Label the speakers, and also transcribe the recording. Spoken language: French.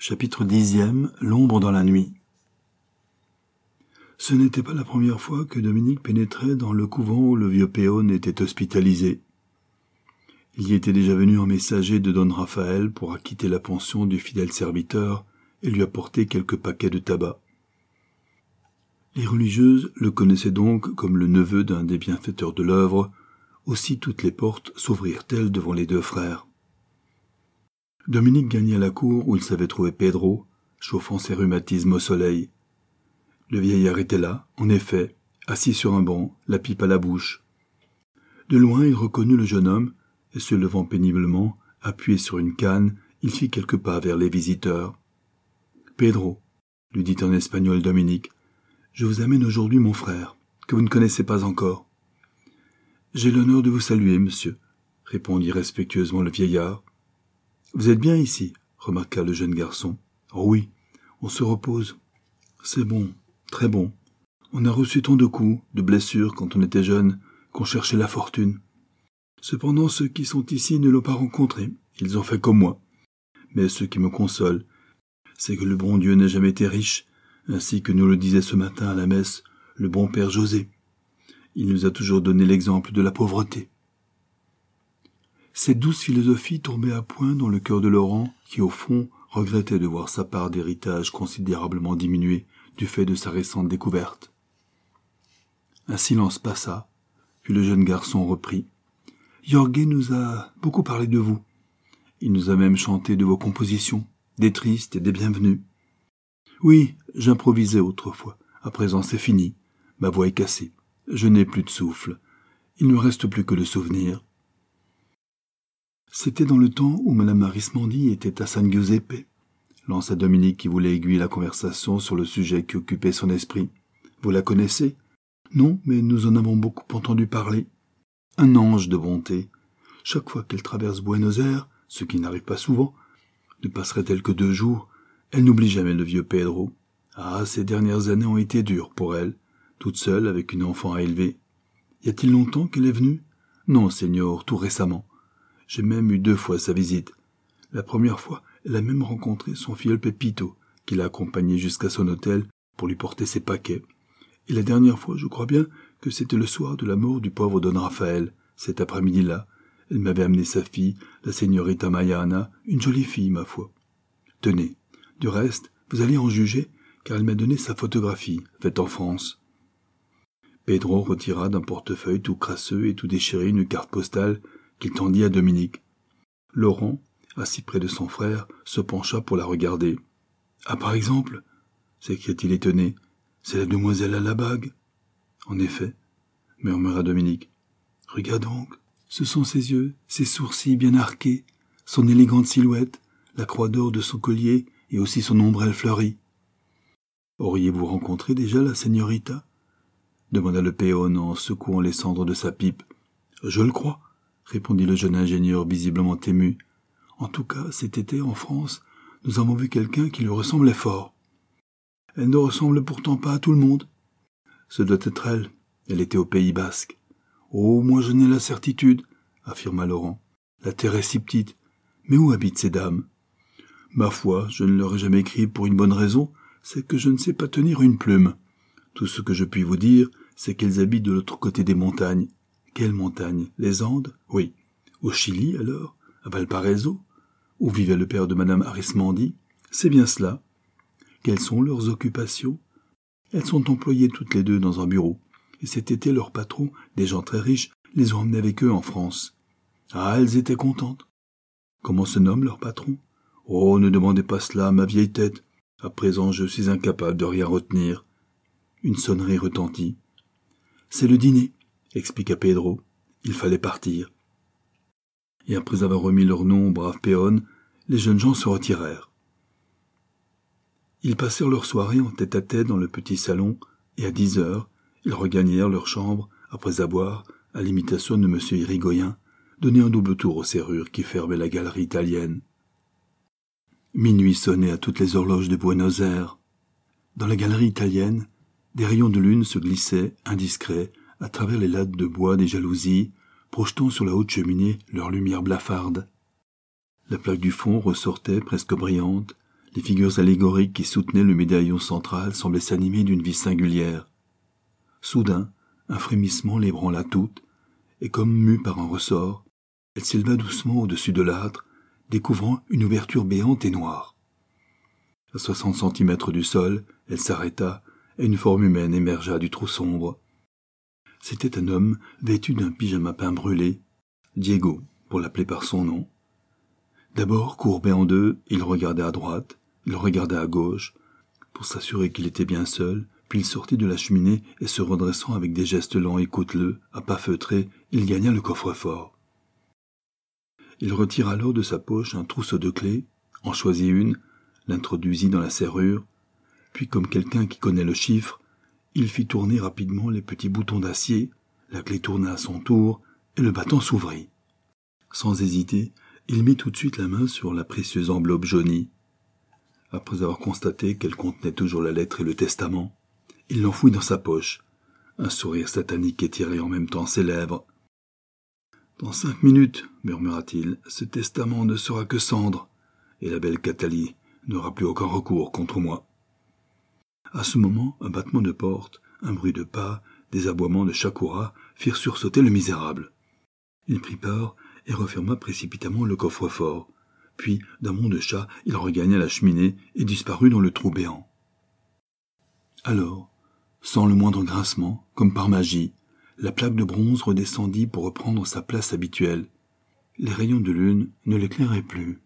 Speaker 1: Chapitre 10e, l'ombre dans la nuit. Ce n'était pas la première fois que Dominique pénétrait dans le couvent où le vieux Péone était hospitalisé. Il y était déjà venu en messager de Don Raphaël pour acquitter la pension du fidèle serviteur et lui apporter quelques paquets de tabac. Les religieuses le connaissaient donc comme le neveu d'un des bienfaiteurs de l'œuvre, aussi toutes les portes s'ouvrirent-elles devant les deux frères. Dominique gagna la cour où il savait trouver Pedro, chauffant ses rhumatismes au soleil. Le vieillard était là, en effet, assis sur un banc, la pipe à la bouche. De loin, il reconnut le jeune homme, et se levant péniblement, appuyé sur une canne, il fit quelques pas vers les visiteurs. « Pedro, » lui dit en espagnol Dominique, « je vous amène aujourd'hui mon frère, que vous ne connaissez pas encore. »« J'ai l'honneur de vous saluer, monsieur, » répondit respectueusement le vieillard. « Vous êtes bien ici, » remarqua le jeune garçon. « Oh oui, on se repose. C'est bon, très bon. On a reçu tant de coups, de blessures quand on était jeune, qu'on cherchait la fortune. Cependant, ceux qui sont ici ne l'ont pas rencontré, ils ont fait comme moi. Mais ce qui me console, c'est que le bon Dieu n'a jamais été riche, ainsi que nous le disait ce matin à la messe le bon père José. Il nous a toujours donné l'exemple de la pauvreté. » Cette douce philosophie tombait à point dans le cœur de Laurent, qui au fond regrettait de voir sa part d'héritage considérablement diminuée du fait de sa récente découverte. Un silence passa, puis le jeune garçon reprit. « Jorge nous a beaucoup parlé de vous. Il nous a même chanté de vos compositions, des tristes et des bienvenues. Oui, j'improvisais autrefois. À présent c'est fini. Ma voix est cassée. Je n'ai plus de souffle. Il ne me reste plus que le souvenir. » C'était dans le temps où Madame Arismendi était à San Giuseppe, lança Dominique qui voulait aiguiller la conversation sur le sujet qui occupait son esprit. Vous la connaissez? Non, mais nous en avons beaucoup entendu parler. Un ange de bonté. Chaque fois qu'elle traverse Buenos Aires, ce qui n'arrive pas souvent, ne passerait-elle que 2 jours, elle n'oublie jamais le vieux Pedro. Ah, ces dernières années ont été dures pour elle, toute seule avec une enfant à élever. Y a-t-il longtemps qu'elle est venue? Non, Seigneur, tout récemment. J'ai même eu 2 fois sa visite. La première fois, elle a même rencontré son filleul Pepito, qui l'a accompagné jusqu'à son hôtel pour lui porter ses paquets. Et la dernière fois, je crois bien que c'était le soir de la mort du pauvre Don Raphaël. Cet après-midi-là, elle m'avait amené sa fille, la señorita Mariana, une jolie fille, ma foi. Tenez, du reste, vous allez en juger, car elle m'a donné sa photographie, faite en France. Pedro retira d'un portefeuille tout crasseux et tout déchiré une carte postale qu'il tendit à Dominique. Laurent, assis près de son frère, se pencha pour la regarder. « Ah, par exemple » s'écria-t-il étonné, « c'est la demoiselle à la bague. »« En effet, » murmura Dominique. « Regarde donc, ce sont ses yeux, ses sourcils bien arqués, son élégante silhouette, la croix d'or de son collier et aussi son ombrelle fleurie. »« Auriez-vous rencontré déjà la señorita » demanda le péone en secouant les cendres de sa pipe. « Je le crois. » répondit le jeune ingénieur visiblement ému. « En tout cas, cet été, en France, nous avons vu quelqu'un qui lui ressemblait fort. Elle ne ressemble pourtant pas à tout le monde. Ce doit être elle. Elle était au Pays Basque. Oh, moi je n'ai la certitude, affirma Laurent. La terre est si petite. Mais où habitent ces dames? Ma foi, je ne leur ai jamais écrit pour une bonne raison, c'est que je ne sais pas tenir une plume. Tout ce que je puis vous dire, c'est qu'elles habitent de l'autre côté des montagnes. Quelles montagnes? Les Andes? Oui. Au Chili, alors? À Valparaiso? Où vivait le père de Madame Arismendi? C'est bien cela. Quelles sont leurs occupations? Elles sont employées toutes les 2 dans un bureau. Et cet été, leurs patrons, des gens très riches, les ont emmenées avec eux en France. Ah, elles étaient contentes. Comment se nomme leur patron? Oh, ne demandez pas cela à ma vieille tête. À présent, je suis incapable de rien retenir. Une sonnerie retentit. C'est le dîner, expliqua Pedro. Il fallait partir. Et après avoir remis leur nom au brave péone, les jeunes gens se retirèrent. Ils passèrent leur soirée en tête-à-tête dans le petit salon, et à 10 heures, ils regagnèrent leur chambre après avoir, à l'imitation de M. Irigoyen, donné un double tour aux serrures qui fermaient la galerie italienne. Minuit sonnait à toutes les horloges de Buenos Aires. Dans la galerie italienne, des rayons de lune se glissaient, indiscrets, à travers les lattes de bois des jalousies, projetant sur la haute cheminée leur lumière blafarde. La plaque du fond ressortait presque brillante, Les figures allégoriques qui soutenaient le médaillon central semblaient s'animer d'une vie singulière. Soudain, un frémissement l'ébranla toute, et comme mue par un ressort, elle s'éleva doucement au-dessus de l'âtre, découvrant une ouverture béante et noire. À 60 centimètres du sol, elle s'arrêta, et une forme humaine émergea du trou sombre. C'était un homme vêtu d'un pyjama peint brûlé, Diego, pour l'appeler par son nom. D'abord, courbé en deux, il regardait à droite, il regardait à gauche, pour s'assurer qu'il était bien seul, puis il sortit de la cheminée et se redressant avec des gestes lents et cauteleux, à pas feutrés, il gagna le coffre-fort. Il retira alors de sa poche un trousseau de clés, en choisit une, l'introduisit dans la serrure, puis comme quelqu'un qui connaît le chiffre, il fit tourner rapidement les petits boutons d'acier, la clé tourna à son tour, et le battant s'ouvrit. Sans hésiter, il mit tout de suite la main sur la précieuse enveloppe jaunie. Après avoir constaté qu'elle contenait toujours la lettre et le testament, il l'enfouit dans sa poche. Un sourire satanique étirait en même temps ses lèvres. « Dans 5 minutes, murmura-t-il, ce testament ne sera que cendre, et la belle Cathalie n'aura plus aucun recours contre moi. » À ce moment, un battement de porte, un bruit de pas, des aboiements de Shakura firent sursauter le misérable. Il prit peur et referma précipitamment le coffre-fort. Puis, d'un bond de chat, il regagna la cheminée et disparut dans le trou béant. Alors, sans le moindre grincement, comme par magie, la plaque de bronze redescendit pour reprendre sa place habituelle. Les rayons de lune ne l'éclairaient plus.